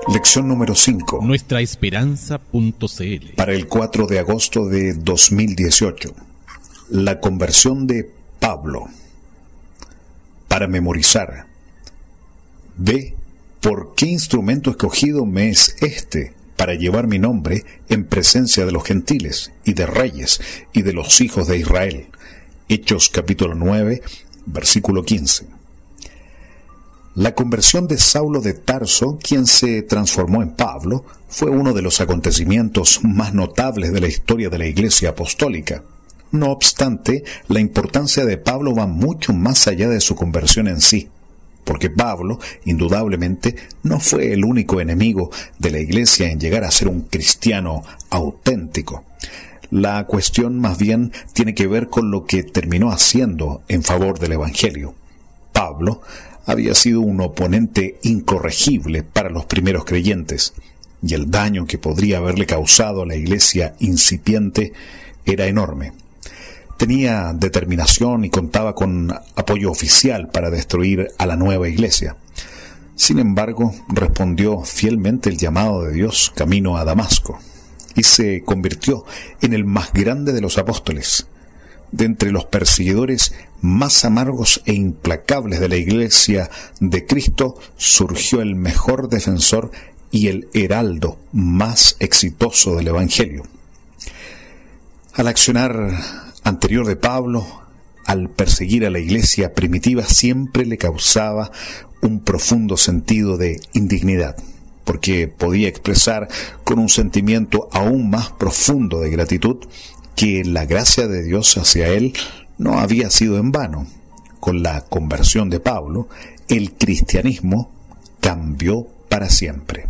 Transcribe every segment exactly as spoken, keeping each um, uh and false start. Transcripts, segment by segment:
Lección número cinco. nuestra esperanza punto c l. Para el cuatro de agosto de dos mil dieciocho. La conversión de Pablo. Para memorizar. Ve, ¿por qué instrumento escogido me es este para llevar mi nombre en presencia de los gentiles y de reyes y de los hijos de Israel? Hechos capítulo nueve, versículo quince. La conversión de Saulo de Tarso, quien se transformó en Pablo, fue uno de los acontecimientos más notables de la historia de la Iglesia Apostólica. No obstante, la importancia de Pablo va mucho más allá de su conversión en sí, porque Pablo, indudablemente, no fue el único enemigo de la Iglesia en llegar a ser un cristiano auténtico. La cuestión más bien tiene que ver con lo que terminó haciendo en favor del Evangelio. Pablo había sido un oponente incorregible para los primeros creyentes, y el daño que podría haberle causado a la iglesia incipiente era enorme. Tenía determinación y contaba con apoyo oficial para destruir a la nueva iglesia. Sin embargo, respondió fielmente el llamado de Dios camino a Damasco, y se convirtió en el más grande de los apóstoles. De entre los perseguidores más amargos e implacables de la Iglesia de Cristo, surgió el mejor defensor y el heraldo más exitoso del Evangelio. Al accionar anterior de Pablo, al perseguir a la Iglesia primitiva, siempre le causaba un profundo sentido de indignidad, porque podía expresar con un sentimiento aún más profundo de gratitud que la gracia de Dios hacia él no había sido en vano. Con la conversión de Pablo, el cristianismo cambió para siempre.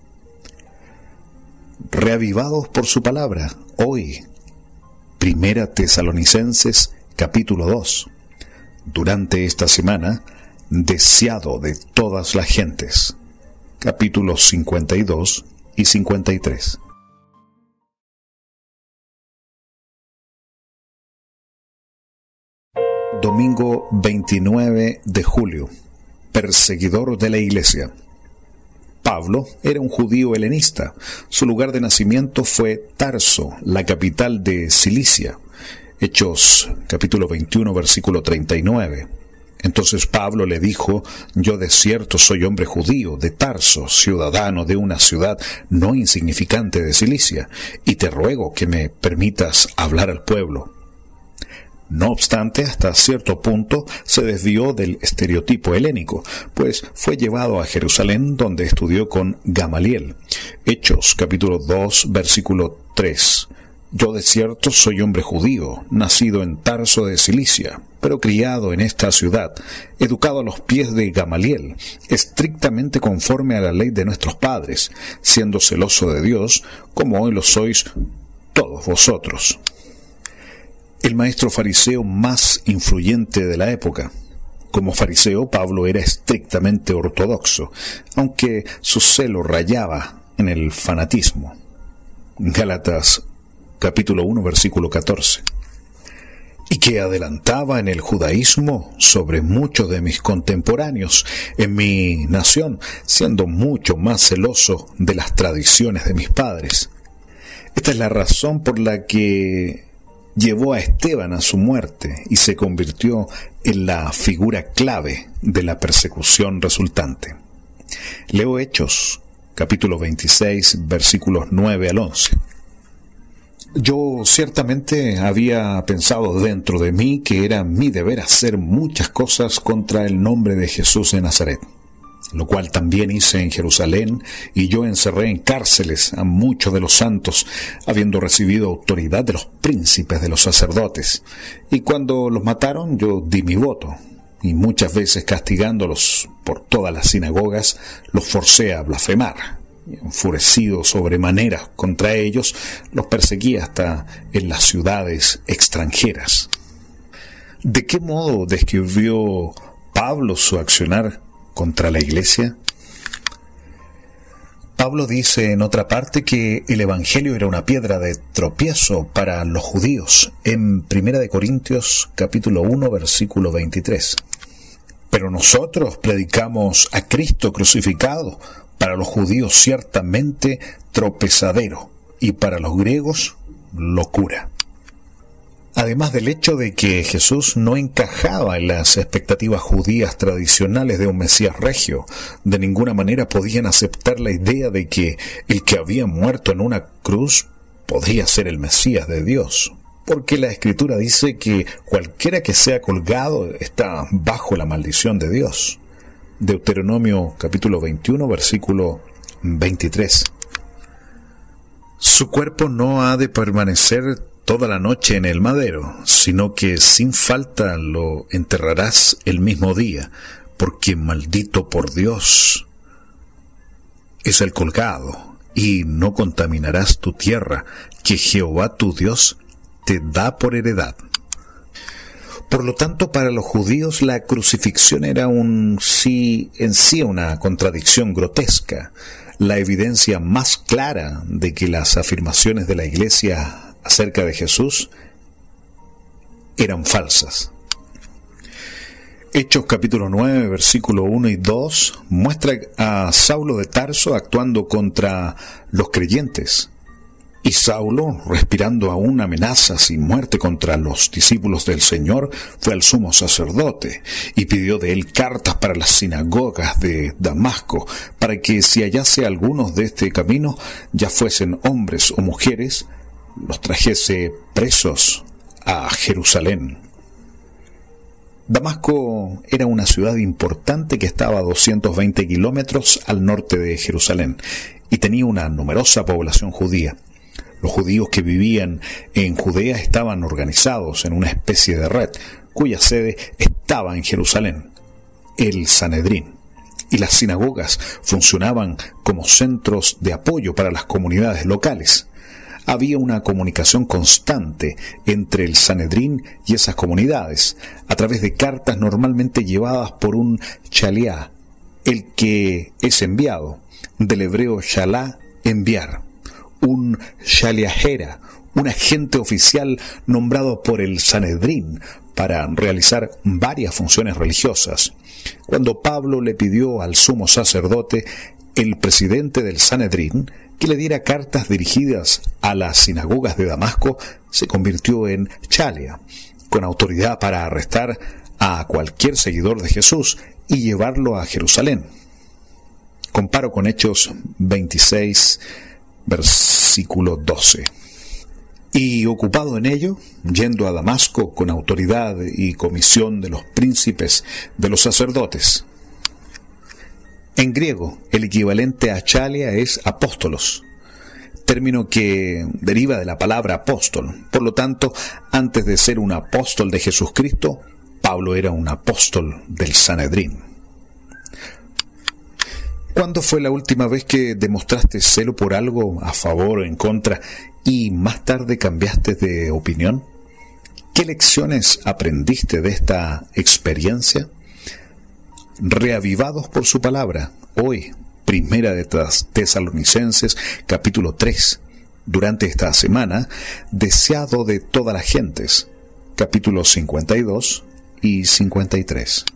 Reavivados por su palabra, hoy, Primera Tesalonicenses, capítulo dos. Durante esta semana, deseado de todas las gentes. Capítulos cincuenta y dos y cincuenta y tres. Domingo veintinueve de julio. Perseguidor de la Iglesia. Pablo era un judío helenista. Su lugar de nacimiento fue Tarso, la capital de Cilicia. Hechos capítulo veintiuno, versículo treinta y nueve. Entonces Pablo le dijo: yo de cierto soy hombre judío de Tarso, ciudadano de una ciudad no insignificante de Cilicia, y te ruego que me permitas hablar al pueblo. No obstante, hasta cierto punto se desvió del estereotipo helénico, pues fue llevado a Jerusalén, donde estudió con Gamaliel. Hechos capítulo dos, versículo tres. Yo de cierto soy hombre judío, nacido en Tarso de Cilicia, pero criado en esta ciudad, educado a los pies de Gamaliel, estrictamente conforme a la ley de nuestros padres, siendo celoso de Dios, como hoy lo sois todos vosotros. El maestro fariseo más influyente de la época. Como fariseo, Pablo era estrictamente ortodoxo, aunque su celo rayaba en el fanatismo. Gálatas capítulo uno, versículo catorce. Y que adelantaba en el judaísmo sobre muchos de mis contemporáneos en mi nación, siendo mucho más celoso de las tradiciones de mis padres. Esta es la razón por la que llevó a Esteban a su muerte y se convirtió en la figura clave de la persecución resultante. Leo Hechos, capítulo veintiséis, versículos nueve al once. Yo ciertamente había pensado dentro de mí que era mi deber hacer muchas cosas contra el nombre de Jesús de Nazaret, lo cual también hice en Jerusalén, y yo encerré en cárceles a muchos de los santos, habiendo recibido autoridad de los príncipes de los sacerdotes. Y cuando los mataron, yo di mi voto, y muchas veces castigándolos por todas las sinagogas, los forcé a blasfemar. Y enfurecido sobremanera contra ellos, los perseguí hasta en las ciudades extranjeras. ¿De qué modo describió Pablo su accionar contra la iglesia? Pablo dice en otra parte que el Evangelio era una piedra de tropiezo para los judíos, en Primera de Corintios capítulo uno, versículo veintitrés. Pero nosotros predicamos a Cristo crucificado, para los judíos ciertamente tropezadero y para los griegos locura. Además del hecho de que Jesús no encajaba en las expectativas judías tradicionales de un Mesías regio, de ninguna manera podían aceptar la idea de que el que había muerto en una cruz podría ser el Mesías de Dios, porque la Escritura dice que cualquiera que sea colgado está bajo la maldición de Dios. Deuteronomio capítulo veintiuno, versículo veintitrés. Su cuerpo no ha de permanecer toda la noche en el madero, sino que sin falta lo enterrarás el mismo día, porque maldito por Dios es el colgado, y no contaminarás tu tierra, que Jehová tu Dios te da por heredad. Por lo tanto, para los judíos la crucifixión era un sí en sí una contradicción grotesca, la evidencia más clara de que las afirmaciones de la Iglesia acerca de Jesús eran falsas. Hechos capítulo nueve, versículo uno y dos muestra a Saulo de Tarso actuando contra los creyentes. Y Saulo, respirando aún amenazas y muerte contra los discípulos del Señor, fue al sumo sacerdote y pidió de él cartas para las sinagogas de Damasco, para que si hallase algunos de este camino, ya fuesen hombres o mujeres, los trajese presos a Jerusalén. Damasco era una ciudad importante que estaba a doscientos veinte kilómetros al norte de Jerusalén y tenía una numerosa población judía. Los judíos que vivían en Judea estaban organizados en una especie de red, cuya sede estaba en Jerusalén, el Sanedrín, y las sinagogas funcionaban como centros de apoyo para las comunidades locales. Había una comunicación constante entre el Sanedrín y esas comunidades, a través de cartas normalmente llevadas por un chaliá, el que es enviado, del hebreo shalá, enviar, un shaliajera, un agente oficial nombrado por el Sanedrín para realizar varias funciones religiosas. Cuando Pablo le pidió al sumo sacerdote, el presidente del Sanedrín, que le diera cartas dirigidas a las sinagogas de Damasco, se convirtió en chalia, con autoridad para arrestar a cualquier seguidor de Jesús y llevarlo a Jerusalén. Comparo con Hechos veintiséis, versículo doce. Y ocupado en ello, yendo a Damasco con autoridad y comisión de los príncipes de los sacerdotes. En griego, el equivalente a chalia es apóstolos, término que deriva de la palabra apóstol. Por lo tanto, antes de ser un apóstol de Jesucristo, Pablo era un apóstol del Sanedrín. ¿Cuándo fue la última vez que demostraste celo por algo a favor o en contra y más tarde cambiaste de opinión? ¿Qué lecciones aprendiste de esta experiencia? Reavivados por su palabra, hoy, Primera de Tesalonicenses, capítulo tres, durante esta semana, deseado de todas las gentes, capítulos cincuenta y dos y cincuenta y tres.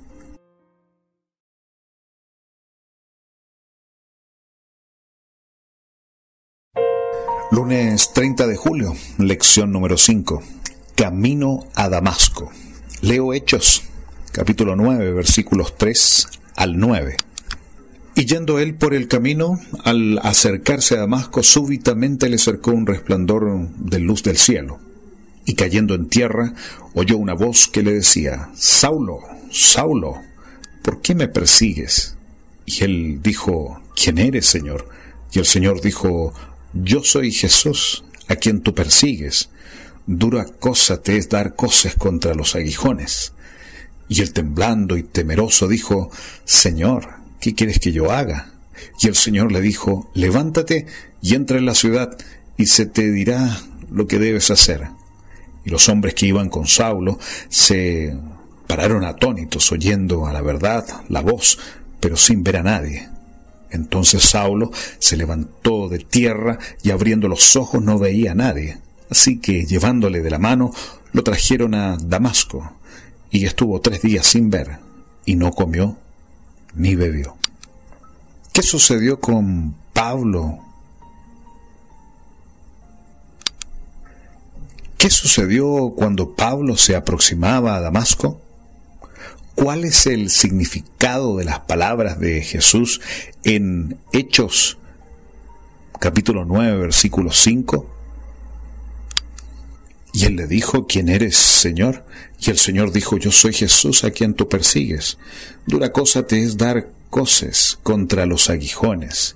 Lunes treinta de julio, lección número cinco. Camino a Damasco. Leo Hechos, capítulo nueve, versículos tres al nueve. Y yendo él por el camino, al acercarse a Damasco, súbitamente le cercó un resplandor de luz del cielo. Y cayendo en tierra, oyó una voz que le decía: Saulo, Saulo, ¿por qué me persigues? Y él dijo: ¿Quién eres, Señor? Y el Señor dijo: Yo soy Jesús, a quien tú persigues. Dura cosa te es dar coces contra los aguijones. Y él, temblando y temeroso, dijo: Señor, ¿qué quieres que yo haga? Y el Señor le dijo: Levántate y entra en la ciudad, y se te dirá lo que debes hacer. Y los hombres que iban con Saulo se pararon atónitos, oyendo a la verdad la voz, pero sin ver a nadie. Entonces Saulo se levantó de tierra y abriendo los ojos no veía a nadie. Así que, llevándole de la mano, lo trajeron a Damasco, y estuvo tres días sin ver, y no comió ni bebió. ¿Qué sucedió con Pablo? ¿Qué sucedió cuando Pablo se aproximaba a Damasco? ¿Cuál es el significado de las palabras de Jesús en Hechos capítulo nueve, versículo cinco? Y él le dijo: ¿Quién eres, Señor? Y el Señor dijo: Yo soy Jesús a quien tú persigues. Dura cosa te es dar coces contra los aguijones.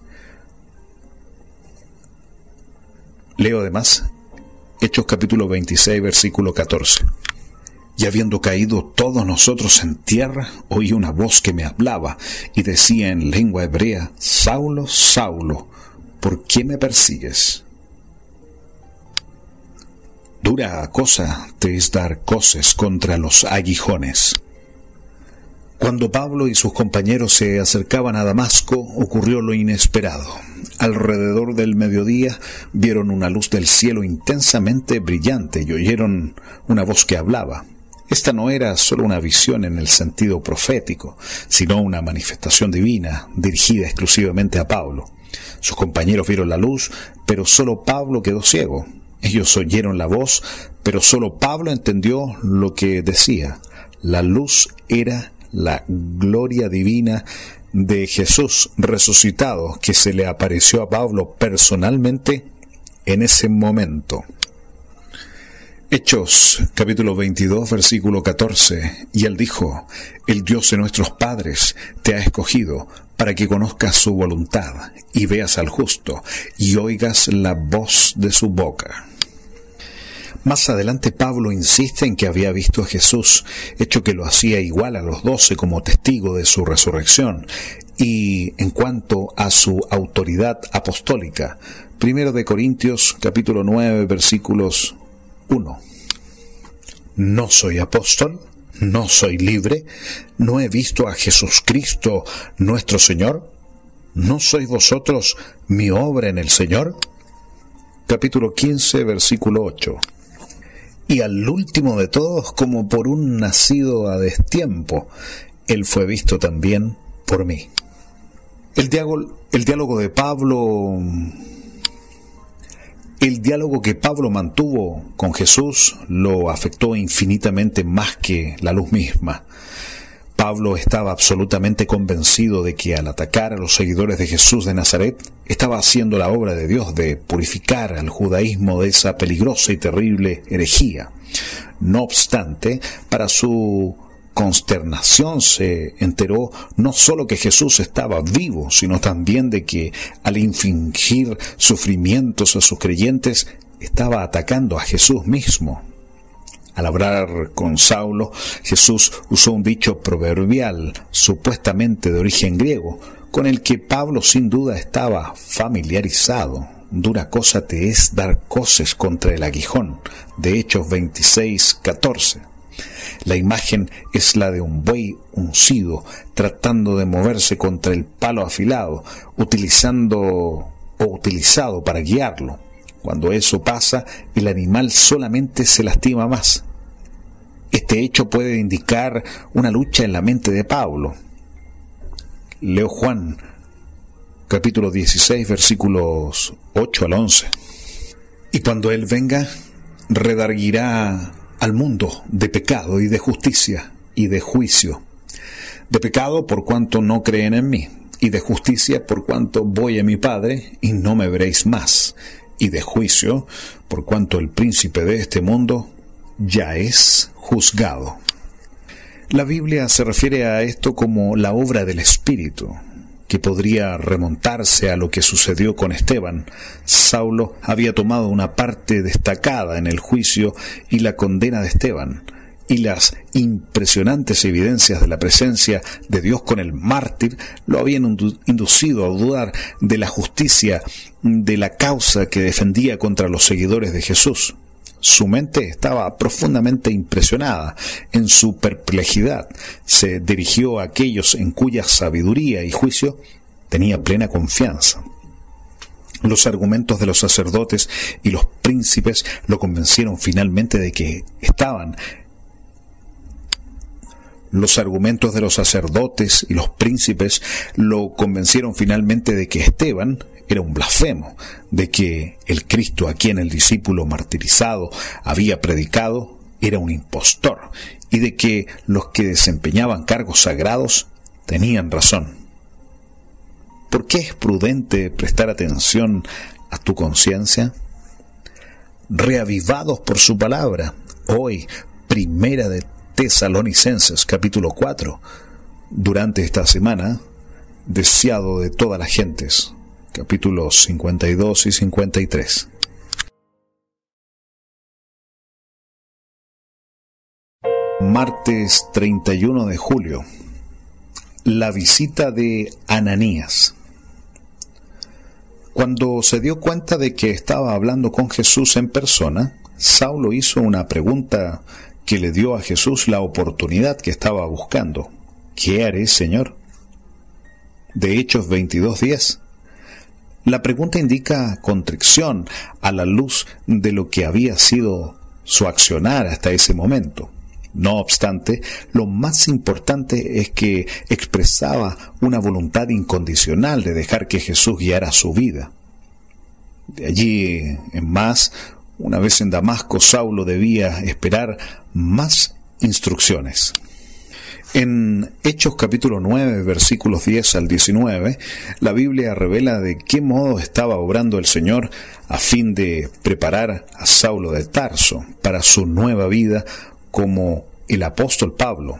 Leo además Hechos capítulo veintiséis, versículo catorce. Y habiendo caído todos nosotros en tierra, oí una voz que me hablaba y decía en lengua hebrea: Saulo, Saulo, ¿por qué me persigues? Dura cosa te es dar coces contra los aguijones. Cuando Pablo y sus compañeros se acercaban a Damasco, ocurrió lo inesperado. Alrededor del mediodía vieron una luz del cielo intensamente brillante y oyeron una voz que hablaba. Esta no era solo una visión en el sentido profético, sino una manifestación divina dirigida exclusivamente a Pablo. Sus compañeros vieron la luz, pero solo Pablo quedó ciego. Ellos oyeron la voz, pero solo Pablo entendió lo que decía. La luz era la gloria divina de Jesús resucitado, que se le apareció a Pablo personalmente en ese momento. Hechos capítulo veintidós, versículo catorce. Y él dijo: El Dios de nuestros padres te ha escogido para que conozcas su voluntad y veas al justo y oigas la voz de su boca. Más adelante Pablo insiste en que había visto a Jesús, hecho que lo hacía igual a los doce como testigo de su resurrección. Y en cuanto a su autoridad apostólica, primero de Corintios capítulo nueve, versículos uno. No soy apóstol, no soy libre, no he visto a Jesucristo nuestro Señor. ¿No sois vosotros mi obra en el Señor? Capítulo quince, versículo ocho. Y al último de todos, como por un nacido a destiempo, él fue visto también por mí. El diálogo, el diálogo de Pablo, el diálogo que Pablo mantuvo con Jesús lo afectó infinitamente más que la luz misma. Pablo estaba absolutamente convencido de que al atacar a los seguidores de Jesús de Nazaret, estaba haciendo la obra de Dios de purificar al judaísmo de esa peligrosa y terrible herejía. No obstante, para su consternación se enteró no solo que Jesús estaba vivo, sino también de que al infligir sufrimientos a sus creyentes, estaba atacando a Jesús mismo. Al hablar con Saulo, Jesús usó un dicho proverbial, supuestamente de origen griego, con el que Pablo sin duda estaba familiarizado. Dura cosa te es dar coces contra el aguijón, de Hechos veintiséis, catorce. La imagen es la de un buey uncido tratando de moverse contra el palo afilado, utilizando o utilizado para guiarlo. Cuando eso pasa, el animal solamente se lastima más. Este hecho puede indicar una lucha en la mente de Pablo. Leo Juan, capítulo dieciséis, versículos ocho al once. Y cuando Él venga, redarguirá al mundo de pecado y de justicia y de juicio. De pecado por cuanto no creen en mí, y de justicia por cuanto voy a mi Padre y no me veréis más, y de juicio, por cuanto el príncipe de este mundo ya es juzgado. La Biblia se refiere a esto como la obra del Espíritu, que podría remontarse a lo que sucedió con Esteban. Saulo había tomado una parte destacada en el juicio y la condena de Esteban, y las impresionantes evidencias de la presencia de Dios con el mártir lo habían inducido a dudar de la justicia de la causa que defendía contra los seguidores de Jesús. Su mente estaba profundamente impresionada. En su perplejidad se dirigió a aquellos en cuya sabiduría y juicio tenía plena confianza. Los argumentos de los sacerdotes y los príncipes lo convencieron finalmente de que estaban Los argumentos de los sacerdotes y los príncipes lo convencieron finalmente de que Esteban era un blasfemo, de que el Cristo a quien el discípulo martirizado había predicado era un impostor y de que los que desempeñaban cargos sagrados tenían razón. ¿Por qué es prudente prestar atención a tu conciencia? Reavivados por su palabra, hoy, Primera de Tesalonicenses, capítulo cuatro, durante esta semana, deseado de todas las gentes, capítulos cincuenta y dos y cincuenta y tres. Martes treinta y uno de julio. La visita de Ananías. Cuando se dio cuenta de que estaba hablando con Jesús en persona, Saulo hizo una pregunta que le dio a Jesús la oportunidad que estaba buscando. ¿Qué haré, Señor? De Hechos veintidós diez. La pregunta indica contrición a la luz de lo que había sido su accionar hasta ese momento. No obstante, lo más importante es que expresaba una voluntad incondicional de dejar que Jesús guiara su vida. De allí en más, una vez en Damasco, Saulo debía esperar más instrucciones. En Hechos capítulo nueve, versículos diez al diecinueve, la Biblia revela de qué modo estaba obrando el Señor a fin de preparar a Saulo de Tarso para su nueva vida como el apóstol Pablo.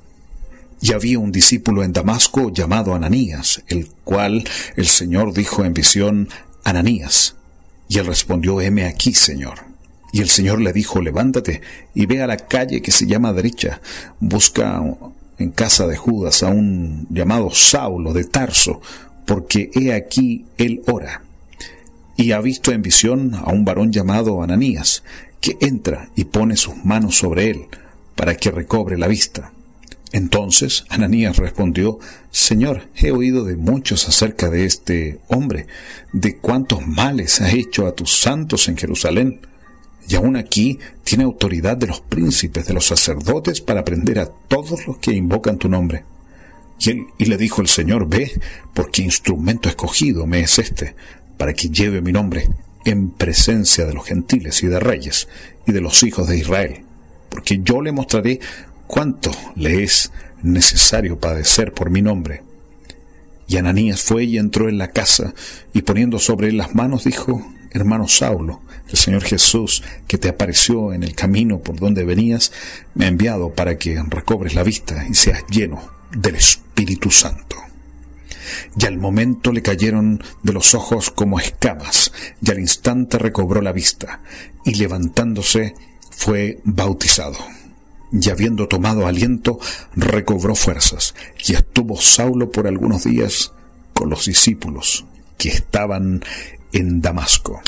Y había un discípulo en Damasco llamado Ananías, el cual el Señor dijo en visión: Ananías. Y él respondió: heme aquí, Señor. Y el Señor le dijo: levántate y ve a la calle que se llama Derecha, busca en casa de Judas a un llamado Saulo de Tarso, porque he aquí él ora. Y ha visto en visión a un varón llamado Ananías, que entra y pone sus manos sobre él, para que recobre la vista. Entonces Ananías respondió: Señor, he oído de muchos acerca de este hombre, de cuántos males ha hecho a tus santos en Jerusalén, y aún aquí tiene autoridad de los príncipes, de los sacerdotes, para prender a todos los que invocan tu nombre. Y, él, y le dijo el Señor: ve, porque instrumento escogido me es este, para que lleve mi nombre en presencia de los gentiles y de reyes y de los hijos de Israel, porque yo le mostraré cuánto le es necesario padecer por mi nombre. Y Ananías fue y entró en la casa, y poniendo sobre él las manos dijo: hermano Saulo, el Señor Jesús, que te apareció en el camino por donde venías, me ha enviado para que recobres la vista y seas lleno del Espíritu Santo. Y al momento le cayeron de los ojos como escamas, y al instante recobró la vista, y levantándose fue bautizado. Y habiendo tomado aliento, recobró fuerzas, y estuvo Saulo por algunos días con los discípulos que estaban en Damasco.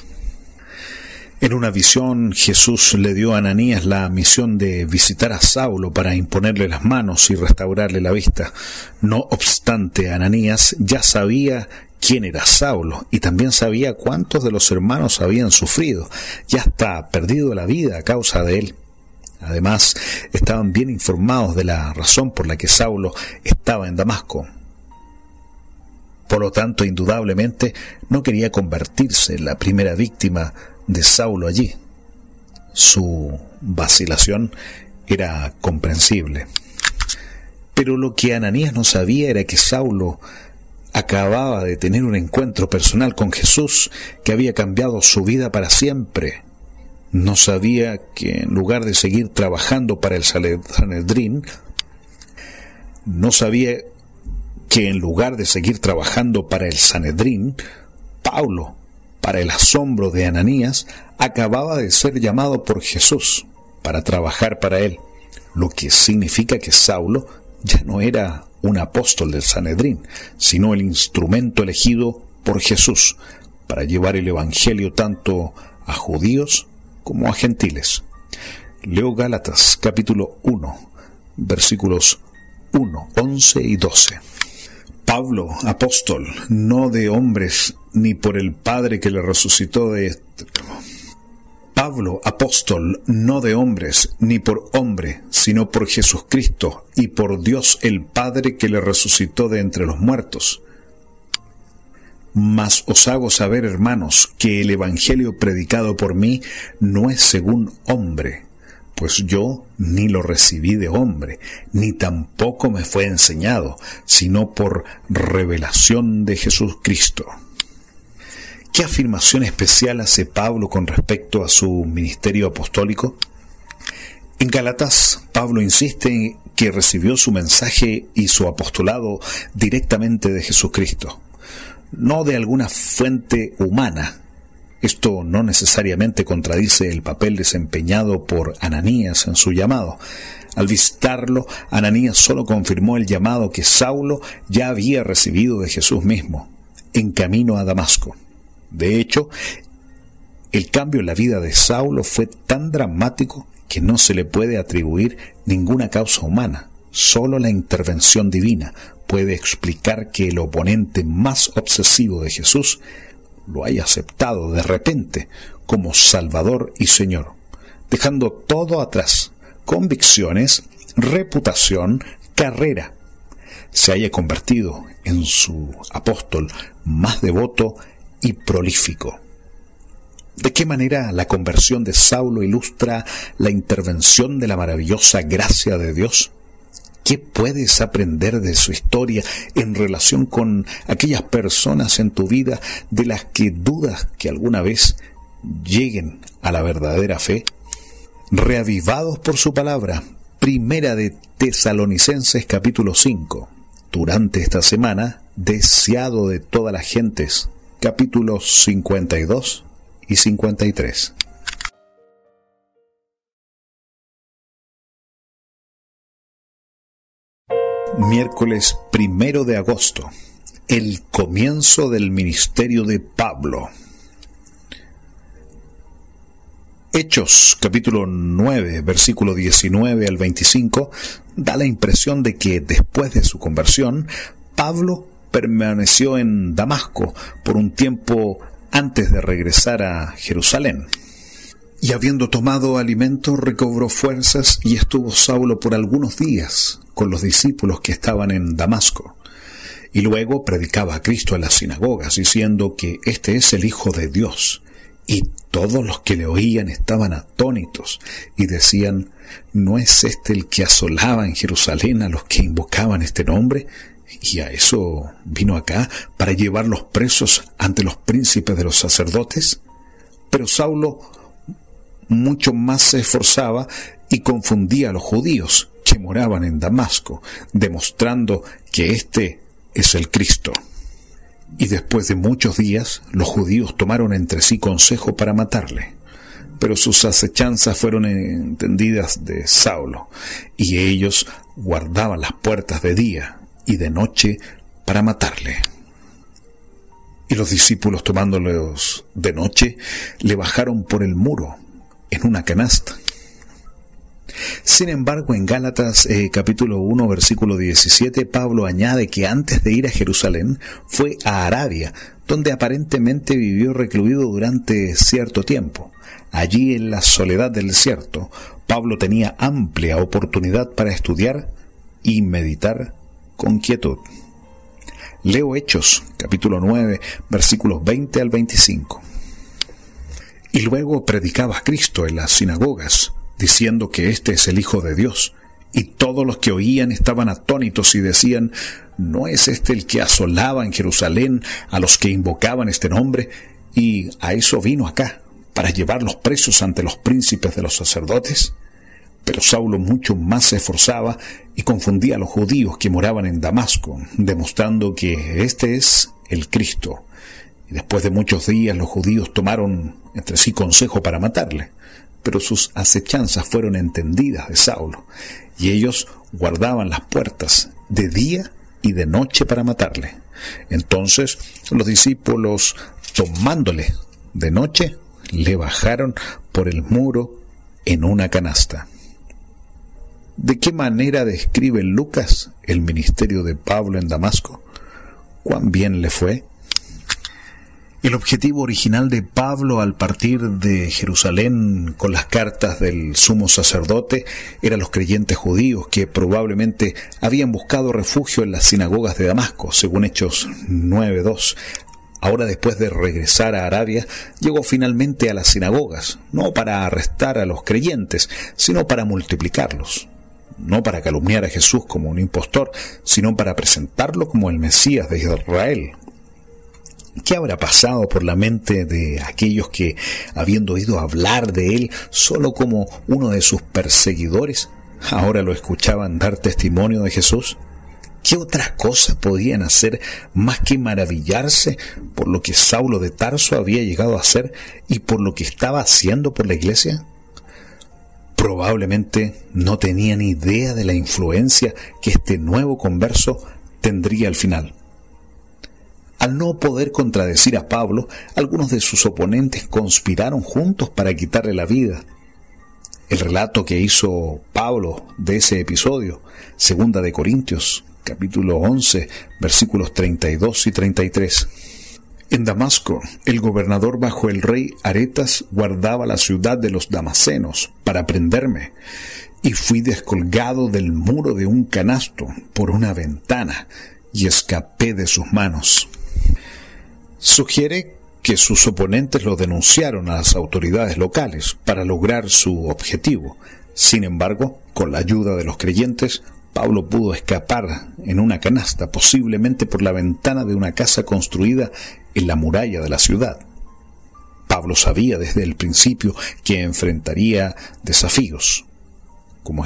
En una visión, Jesús le dio a Ananías la misión de visitar a Saulo para imponerle las manos y restaurarle la vista. No obstante, Ananías ya sabía quién era Saulo y también sabía cuántos de los hermanos habían sufrido y hasta perdido la vida a causa de él. Además, estaban bien informados de la razón por la que Saulo estaba en Damasco. Por lo tanto, indudablemente, no quería convertirse en la primera víctima de Saulo allí. Su vacilación era comprensible. Pero lo que Ananías no sabía era que Saulo acababa de tener un encuentro personal con Jesús que había cambiado su vida para siempre. No sabía que en lugar de seguir trabajando para el Sanedrín, no sabía que en lugar de seguir trabajando para el Sanedrín, Pablo, para el asombro de Ananías, acababa de ser llamado por Jesús para trabajar para él, lo que significa que Saulo ya no era un apóstol del Sanedrín, sino el instrumento elegido por Jesús para llevar el evangelio tanto a judíos como a gentiles. Leo Gálatas capítulo uno, versículos uno, once y doce. Pablo, apóstol, no de hombres, ni por el Padre que le resucitó de este. Pablo Pablo, apóstol, no de hombres, ni por hombre, sino por Jesucristo y por Dios el Padre que le resucitó de entre los muertos. Mas os hago saber, hermanos, que el evangelio predicado por mí no es según hombre, pues yo ni lo recibí de hombre, ni tampoco me fue enseñado, sino por revelación de Jesucristo. ¿Qué afirmación especial hace Pablo con respecto a su ministerio apostólico? En Gálatas, Pablo insiste en que recibió su mensaje y su apostolado directamente de Jesucristo, no de alguna fuente humana. Esto no necesariamente contradice el papel desempeñado por Ananías en su llamado. Al visitarlo, Ananías solo confirmó el llamado que Saulo ya había recibido de Jesús mismo, en camino a Damasco. De hecho, el cambio en la vida de Saulo fue tan dramático que no se le puede atribuir ninguna causa humana. Solo la intervención divina puede explicar que el oponente más obsesivo de Jesús lo haya aceptado de repente como Salvador y Señor, dejando todo atrás: convicciones, reputación, carrera. Se haya convertido en su apóstol más devoto y prolífico. ¿De qué manera la conversión de Saulo ilustra la intervención de la maravillosa gracia de Dios? ¿Qué puedes aprender de su historia en relación con aquellas personas en tu vida de las que dudas que alguna vez lleguen a la verdadera fe? Reavivados por su palabra, Primera de Tesalonicenses capítulo cinco. Durante esta semana, deseado de todas las gentes, capítulos cincuenta y dos y cincuenta y tres. Miércoles primero de agosto, el comienzo del ministerio de Pablo. Hechos, capítulo nueve, versículo diecinueve al veinticinco, da la impresión de que después de su conversión, Pablo permaneció en Damasco por un tiempo antes de regresar a Jerusalén. Y habiendo tomado alimento, recobró fuerzas y estuvo Saulo por algunos días con los discípulos que estaban en Damasco. Y luego predicaba a Cristo en las sinagogas, diciendo que este es el Hijo de Dios. Y todos los que le oían estaban atónitos y decían: ¿no es este el que asolaba en Jerusalén a los que invocaban este nombre? Y a eso vino acá, para llevarlos presos ante los príncipes de los sacerdotes. Pero Saulo mucho más se esforzaba y confundía a los judíos que moraban en Damasco, demostrando que este es el Cristo. Y después de muchos días, los judíos tomaron entre sí consejo para matarle. Pero sus acechanzas fueron entendidas de Saulo, y ellos guardaban las puertas de día y de noche para matarle. Y los discípulos, tomándolos de noche, le bajaron por el muro en una canasta. Sin embargo, en Gálatas eh, capítulo uno, versículo diecisiete, Pablo añade que antes de ir a Jerusalén fue a Arabia, donde aparentemente vivió recluido durante cierto tiempo. Allí, en la soledad del desierto, Pablo tenía amplia oportunidad para estudiar y meditar con quietud. Leo Hechos, capítulo nueve, versículos veinte al veinticinco. Y luego predicaba a Cristo en las sinagogas, diciendo que este es el Hijo de Dios. Y todos los que oían estaban atónitos y decían: ¿no es este el que asolaba en Jerusalén a los que invocaban este nombre? Y a eso vino acá, para llevarlos presos ante los príncipes de los sacerdotes. Pero Saulo mucho más se esforzaba y confundía a los judíos que moraban en Damasco, demostrando que este es el Cristo. Y después de muchos días los judíos tomaron entre sí consejo para matarle. Pero sus acechanzas fueron entendidas de Saulo, y ellos guardaban las puertas de día y de noche para matarle. Entonces los discípulos, tomándole de noche, le bajaron por el muro en una canasta. ¿De qué manera describe Lucas el ministerio de Pablo en Damasco? ¿Cuán bien le fue? Y El objetivo original de Pablo al partir de Jerusalén con las cartas del sumo sacerdote eran los creyentes judíos que probablemente habían buscado refugio en las sinagogas de Damasco, según Hechos nueve dos. Ahora, después de regresar a Arabia, llegó finalmente a las sinagogas, no para arrestar a los creyentes, sino para multiplicarlos. No para calumniar a Jesús como un impostor, sino para presentarlo como el Mesías de Israel. ¿Qué habrá pasado por la mente de aquellos que, habiendo oído hablar de él solo como uno de sus perseguidores, ahora lo escuchaban dar testimonio de Jesús? ¿Qué otras cosas podían hacer más que maravillarse por lo que Saulo de Tarso había llegado a hacer y por lo que estaba haciendo por la iglesia? Probablemente no tenían idea de la influencia que este nuevo converso tendría al final. Al no poder contradecir a Pablo, algunos de sus oponentes conspiraron juntos para quitarle la vida. El relato que hizo Pablo de ese episodio, Segunda de Corintios, capítulo once, versículos treinta y dos y treinta y tres. En Damasco, el gobernador bajo el rey Aretas guardaba la ciudad de los damasenos para prenderme, y fui descolgado del muro de un canasto por una ventana y escapé de sus manos. Sugiere que sus oponentes lo denunciaron a las autoridades locales para lograr su objetivo. Sin embargo, con la ayuda de los creyentes, Pablo pudo escapar en una canasta, posiblemente por la ventana de una casa construida en la muralla de la ciudad. Pablo sabía desde el principio que enfrentaría desafíos, como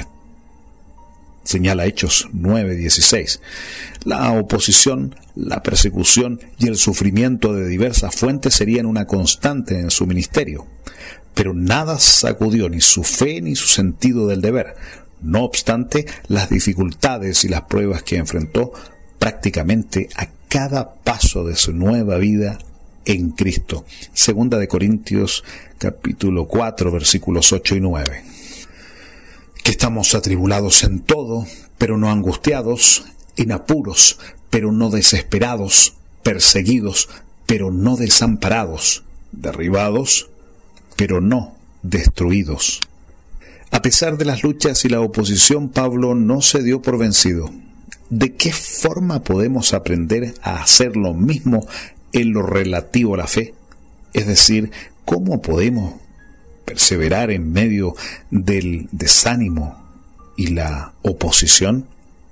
señala Hechos nueve dieciséis. La oposición, la persecución y el sufrimiento de diversas fuentes serían una constante en su ministerio, pero nada sacudió ni su fe ni su sentido del deber. No obstante, las dificultades y las pruebas que enfrentó prácticamente a cada paso de su nueva vida en Cristo. Segunda de Corintios capítulo cuatro versículos ocho y nueve. Que estamos atribulados en todo, pero no angustiados, en apuros, pero no desesperados, perseguidos, pero no desamparados, derribados, pero no destruidos. A pesar de las luchas y la oposición, Pablo no se dio por vencido. ¿De qué forma podemos aprender a hacer lo mismo en lo relativo a la fe? Es decir, ¿cómo podemos perseverar en medio del desánimo y la oposición?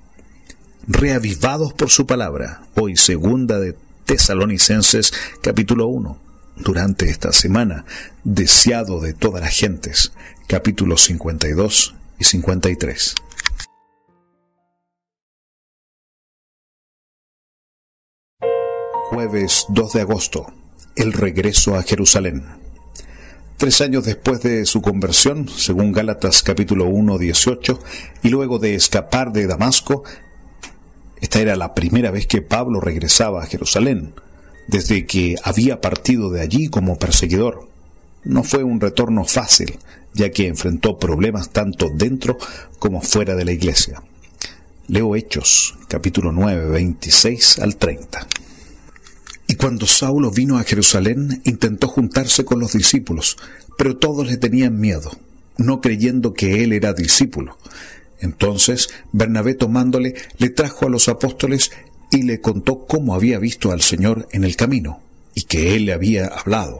Reavivados por su palabra, hoy segunda de Tesalonicenses capítulo uno. Durante esta semana, deseado de todas las gentes, capítulos cincuenta y dos y cincuenta y tres. Jueves dos de agosto, el regreso a Jerusalén. Tres años después de su conversión, según Gálatas capítulo uno, dieciocho, y luego de escapar de Damasco, esta era la primera vez que Pablo regresaba a Jerusalén, desde que había partido de allí como perseguidor. No fue un retorno fácil, ya que enfrentó problemas tanto dentro como fuera de la iglesia. Leo Hechos, capítulo nueve, veintiséis al treinta. Y cuando Saulo vino a Jerusalén, intentó juntarse con los discípulos, pero todos le tenían miedo, no creyendo que él era discípulo. Entonces Bernabé, tomándole, le trajo a los apóstoles y le contó cómo había visto al Señor en el camino, y que él le había hablado,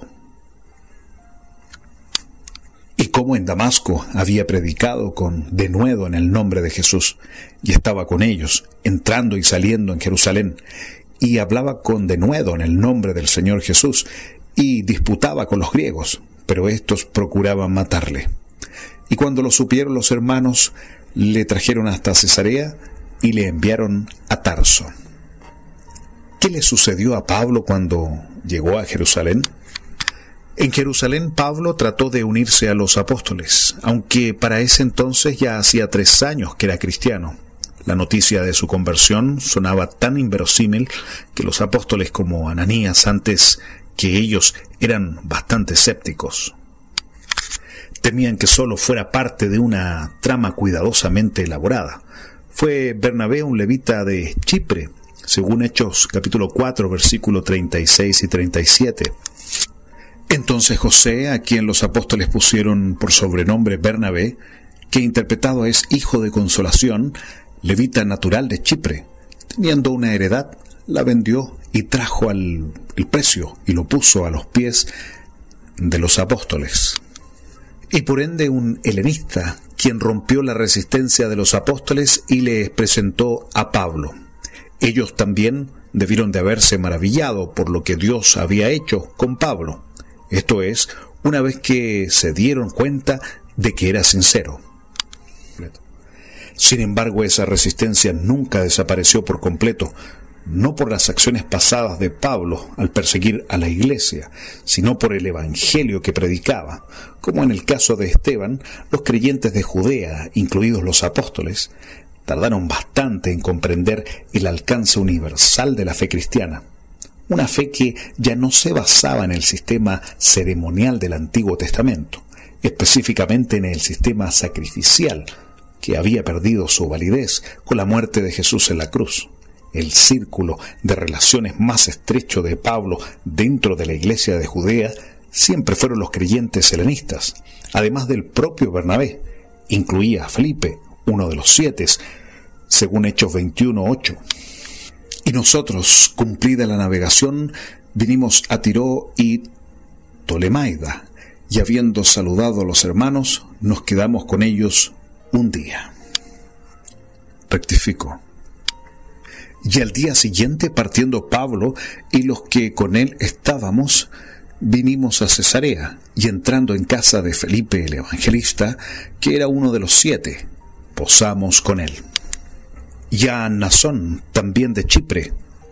y cómo en Damasco había predicado con denuedo en el nombre de Jesús, y estaba con ellos, entrando y saliendo en Jerusalén, y hablaba con denuedo en el nombre del Señor Jesús, y disputaba con los griegos, pero éstos procuraban matarle. Y cuando lo supieron los hermanos, le trajeron hasta Cesarea y le enviaron a Tarso. ¿Qué le sucedió a Pablo cuando llegó a Jerusalén? En Jerusalén, Pablo trató de unirse a los apóstoles, aunque para ese entonces ya hacía tres años que era cristiano. La noticia de su conversión sonaba tan inverosímil que los apóstoles, como Ananías antes que ellos, eran bastante escépticos. Temían que solo fuera parte de una trama cuidadosamente elaborada. Fue Bernabé, un levita de Chipre, según Hechos capítulo cuatro, versículos treinta y seis y treinta y siete. Entonces José, a quien los apóstoles pusieron por sobrenombre Bernabé, que interpretado es hijo de consolación, levita natural de Chipre, teniendo una heredad, la vendió y trajo al, el precio y lo puso a los pies de los apóstoles. Y por ende un helenista, quien rompió la resistencia de los apóstoles y les presentó a Pablo. Ellos también debieron de haberse maravillado por lo que Dios había hecho con Pablo. Esto es, una vez que se dieron cuenta de que era sincero. Sin embargo, esa resistencia nunca desapareció por completo, no por las acciones pasadas de Pablo al perseguir a la iglesia, sino por el evangelio que predicaba. Como en el caso de Esteban, los creyentes de Judea, incluidos los apóstoles, tardaron bastante en comprender el alcance universal de la fe cristiana. Una fe que ya no se basaba en el sistema ceremonial del Antiguo Testamento, específicamente en el sistema sacrificial, que había perdido su validez con la muerte de Jesús en la cruz. El círculo de relaciones más estrecho de Pablo dentro de la iglesia de Judea siempre fueron los creyentes helenistas, además del propio Bernabé. Incluía a Felipe, uno de los siete, según Hechos veintiuno, ocho. Y nosotros, cumplida la navegación, vinimos a Tiro y Tolemaida, y habiendo saludado a los hermanos, nos quedamos con ellos un día. Rectifico. Y al día siguiente, partiendo Pablo y los que con él estábamos, vinimos a Cesarea, y entrando en casa de Felipe el evangelista, que era uno de los siete, posamos con él. Y a Mnasón, también de Chipre,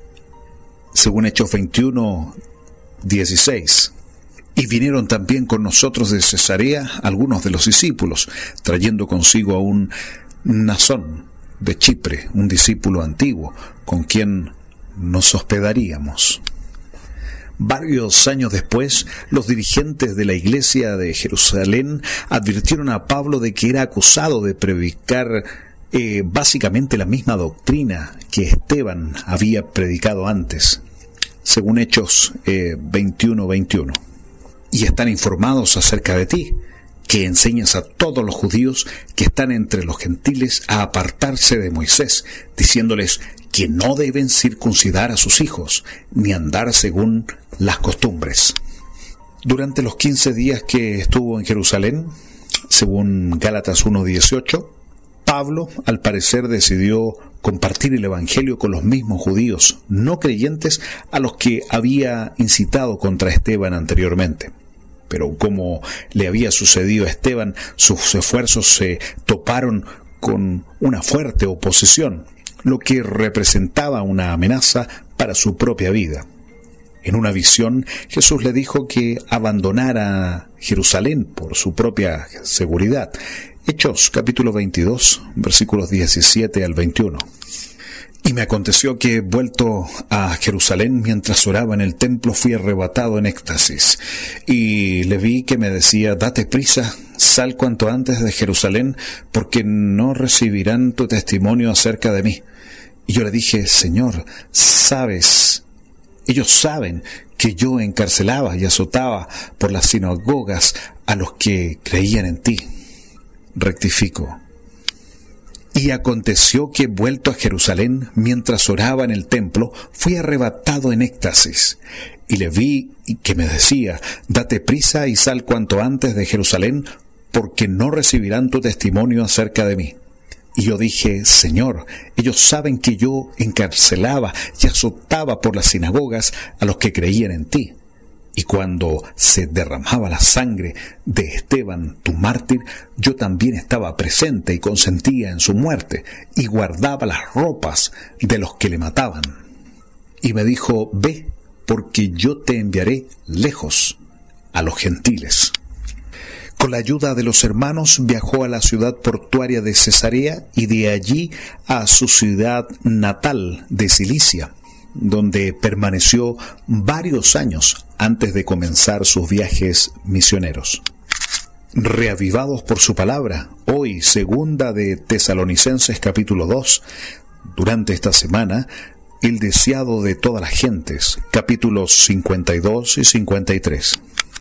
según Hechos veintiuno, dieciséis. Y vinieron también con nosotros de Cesarea algunos de los discípulos, trayendo consigo a un Mnasón de Chipre, un discípulo antiguo, con quien nos hospedaríamos. Varios años después, los dirigentes de la iglesia de Jerusalén advirtieron a Pablo de que era acusado de predicar eh, básicamente la misma doctrina que Esteban había predicado antes, según Hechos eh, veintiuno, veintiuno. Y están informados acerca de ti, que enseñas a todos los judíos que están entre los gentiles a apartarse de Moisés, diciéndoles que no deben circuncidar a sus hijos, ni andar según las costumbres. Durante los quince días que estuvo en Jerusalén, según Gálatas uno dieciocho, Pablo, al parecer, decidió compartir el evangelio con los mismos judíos no creyentes a los que había incitado contra Esteban anteriormente. Pero como le había sucedido a Esteban, sus esfuerzos se toparon con una fuerte oposición, lo que representaba una amenaza para su propia vida. En una visión, Jesús le dijo que abandonara Jerusalén por su propia seguridad. Hechos capítulo veintidós, versículos diecisiete al veintiuno. Y me aconteció que, vuelto a Jerusalén, mientras oraba en el templo, fui arrebatado en éxtasis. Y le vi que me decía: date prisa, sal cuanto antes de Jerusalén, porque no recibirán tu testimonio acerca de mí. Y yo le dije: Señor, sabes, ellos saben que yo encarcelaba y azotaba por las sinagogas a los que creían en ti. Rectifico. Y aconteció que, vuelto a Jerusalén, mientras oraba en el templo, fui arrebatado en éxtasis. Y le vi que me decía: date prisa y sal cuanto antes de Jerusalén, porque no recibirán tu testimonio acerca de mí. Y yo dije: Señor, ellos saben que yo encarcelaba y azotaba por las sinagogas a los que creían en ti. Y cuando se derramaba la sangre de Esteban, tu mártir, yo también estaba presente y consentía en su muerte, y guardaba las ropas de los que le mataban. Y me dijo: ve, porque yo te enviaré lejos a los gentiles. Con la ayuda de los hermanos viajó a la ciudad portuaria de Cesarea y de allí a su ciudad natal de Cilicia, donde permaneció varios años antes de comenzar sus viajes misioneros. Reavivados por su palabra, hoy, segunda de Tesalonicenses capítulo dos, durante esta semana, el deseado de todas las gentes, capítulos cincuenta y dos y cincuenta y tres.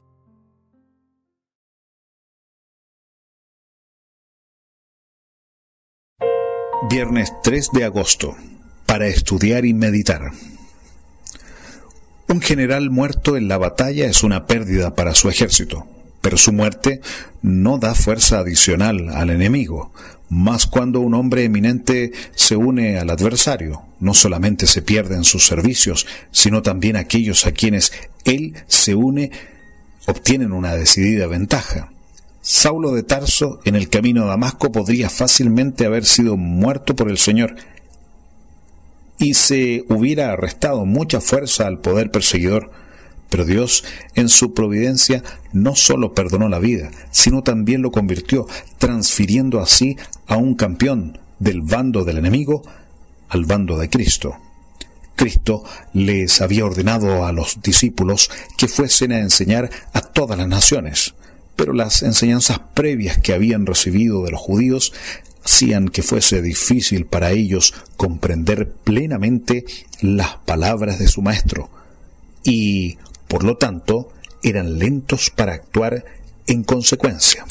Viernes tres de agosto, para estudiar y meditar. Un general muerto en la batalla es una pérdida para su ejército, pero su muerte no da fuerza adicional al enemigo, más cuando un hombre eminente se une al adversario. No solamente se pierden sus servicios, sino también aquellos a quienes él se une obtienen una decidida ventaja. Saulo de Tarso, en el camino a Damasco, podría fácilmente haber sido muerto por el Señor, y se hubiera arrestado mucha fuerza al poder perseguidor. Pero Dios, en su providencia, no solo perdonó la vida, sino también lo convirtió, transfiriendo así a un campeón del bando del enemigo al bando de Cristo. Cristo les había ordenado a los discípulos que fuesen a enseñar a todas las naciones, pero las enseñanzas previas que habían recibido de los judíos hacían que fuese difícil para ellos comprender plenamente las palabras de su maestro, y por lo tanto eran lentos para actuar en consecuencia.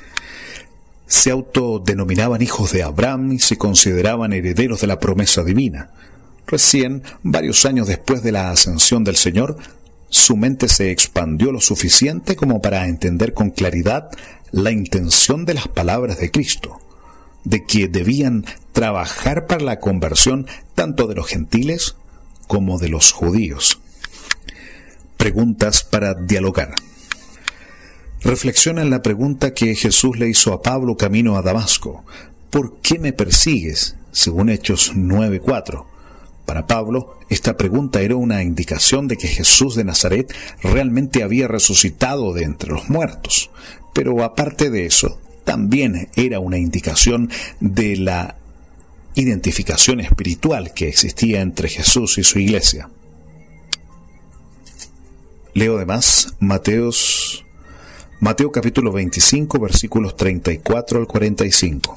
Se autodenominaban hijos de Abraham y se consideraban herederos de la promesa divina. Recién, varios años después de la ascensión del Señor, su mente se expandió lo suficiente como para entender con claridad la intención de las palabras de Cristo, de que debían trabajar para la conversión tanto de los gentiles como de los judíos. Preguntas para dialogar. Reflexiona en la pregunta que Jesús le hizo a Pablo camino a Damasco. ¿Por qué me persigues? Según Hechos nueve cuatro. Para Pablo, esta pregunta era una indicación de que Jesús de Nazaret realmente había resucitado de entre los muertos. Pero aparte de eso, también era una indicación de la identificación espiritual que existía entre Jesús y su iglesia. Leo además Mateos, Mateo capítulo veinticinco, versículos treinta y cuatro al cuarenta y cinco.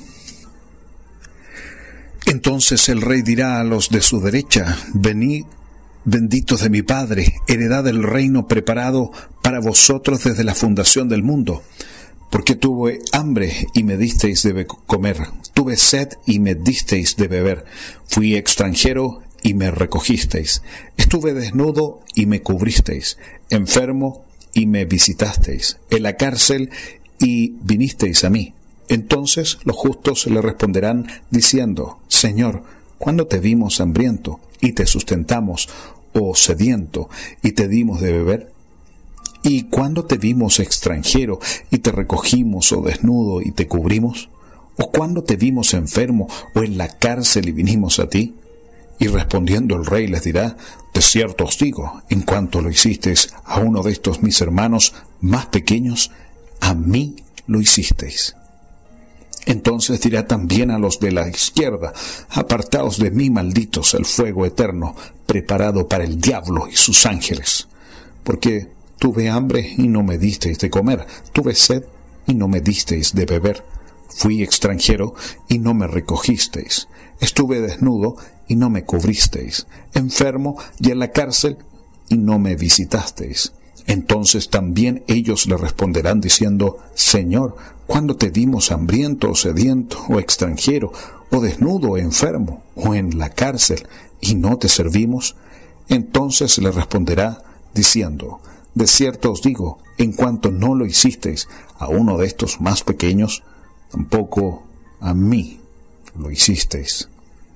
Entonces el rey dirá a los de su derecha: venid, benditos de mi Padre, heredad del reino preparado para vosotros desde la fundación del mundo. Porque tuve hambre y me disteis de comer, tuve sed y me disteis de beber, fui extranjero y me recogisteis, estuve desnudo y me cubristeis, enfermo y me visitasteis, en la cárcel y vinisteis a mí. Entonces los justos le responderán diciendo: Señor, ¿cuándo te vimos hambriento y te sustentamos, o sediento y te dimos de beber? ¿Y cuándo te vimos extranjero y te recogimos, o desnudo y te cubrimos? ¿O cuándo te vimos enfermo o en la cárcel y vinimos a ti? Y respondiendo el rey les dirá: de cierto os digo, en cuanto lo hicisteis a uno de estos mis hermanos más pequeños, a mí lo hicisteis. Entonces dirá también a los de la izquierda: apartaos de mí, malditos, el fuego eterno, preparado para el diablo y sus ángeles. Porque tuve hambre y no me disteis de comer, tuve sed y no me disteis de beber, fui extranjero y no me recogisteis, estuve desnudo y no me cubristeis, enfermo y en la cárcel y no me visitasteis. Entonces también ellos le responderán diciendo: Señor, ¿cuándo te vimos hambriento, o sediento, o extranjero, o desnudo, o enfermo, o en la cárcel, y no te servimos? Entonces le responderá diciendo: de cierto os digo, en cuanto no lo hicisteis a uno de estos más pequeños, tampoco a mí lo hicisteis.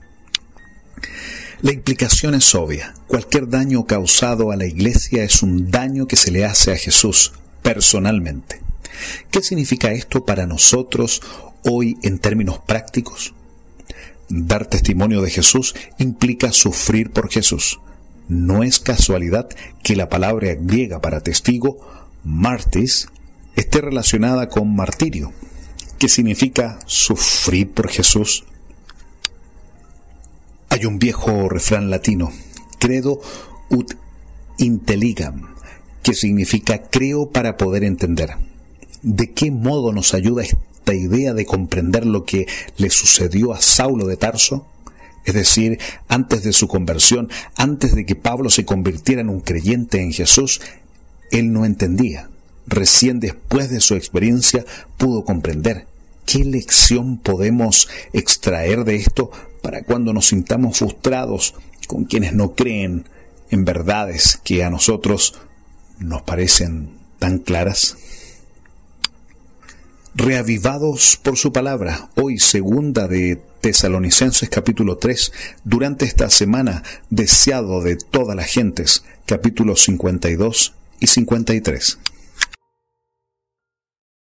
La implicación es obvia. Cualquier daño causado a la iglesia es un daño que se le hace a Jesús personalmente. ¿Qué significa esto para nosotros hoy en términos prácticos? Dar testimonio de Jesús implica sufrir por Jesús. No es casualidad que la palabra griega para testigo, martis, esté relacionada con martirio, que significa sufrir por Jesús. Hay un viejo refrán latino, credo ut intelligam, que significa creo para poder entender. ¿De qué modo nos ayuda esta idea de comprender lo que le sucedió a Saulo de Tarso? Es decir, antes de su conversión, antes de que Pablo se convirtiera en un creyente en Jesús, él no entendía. Recién después de su experiencia pudo comprender. ¿Qué lección podemos extraer de esto para cuando nos sintamos frustrados con quienes no creen en verdades que a nosotros nos parecen tan claras? Reavivados por su palabra, hoy segunda de Tesalonicenses capítulo tres, durante esta semana, deseado de todas las gentes, capítulos cincuenta y dos y cincuenta y tres.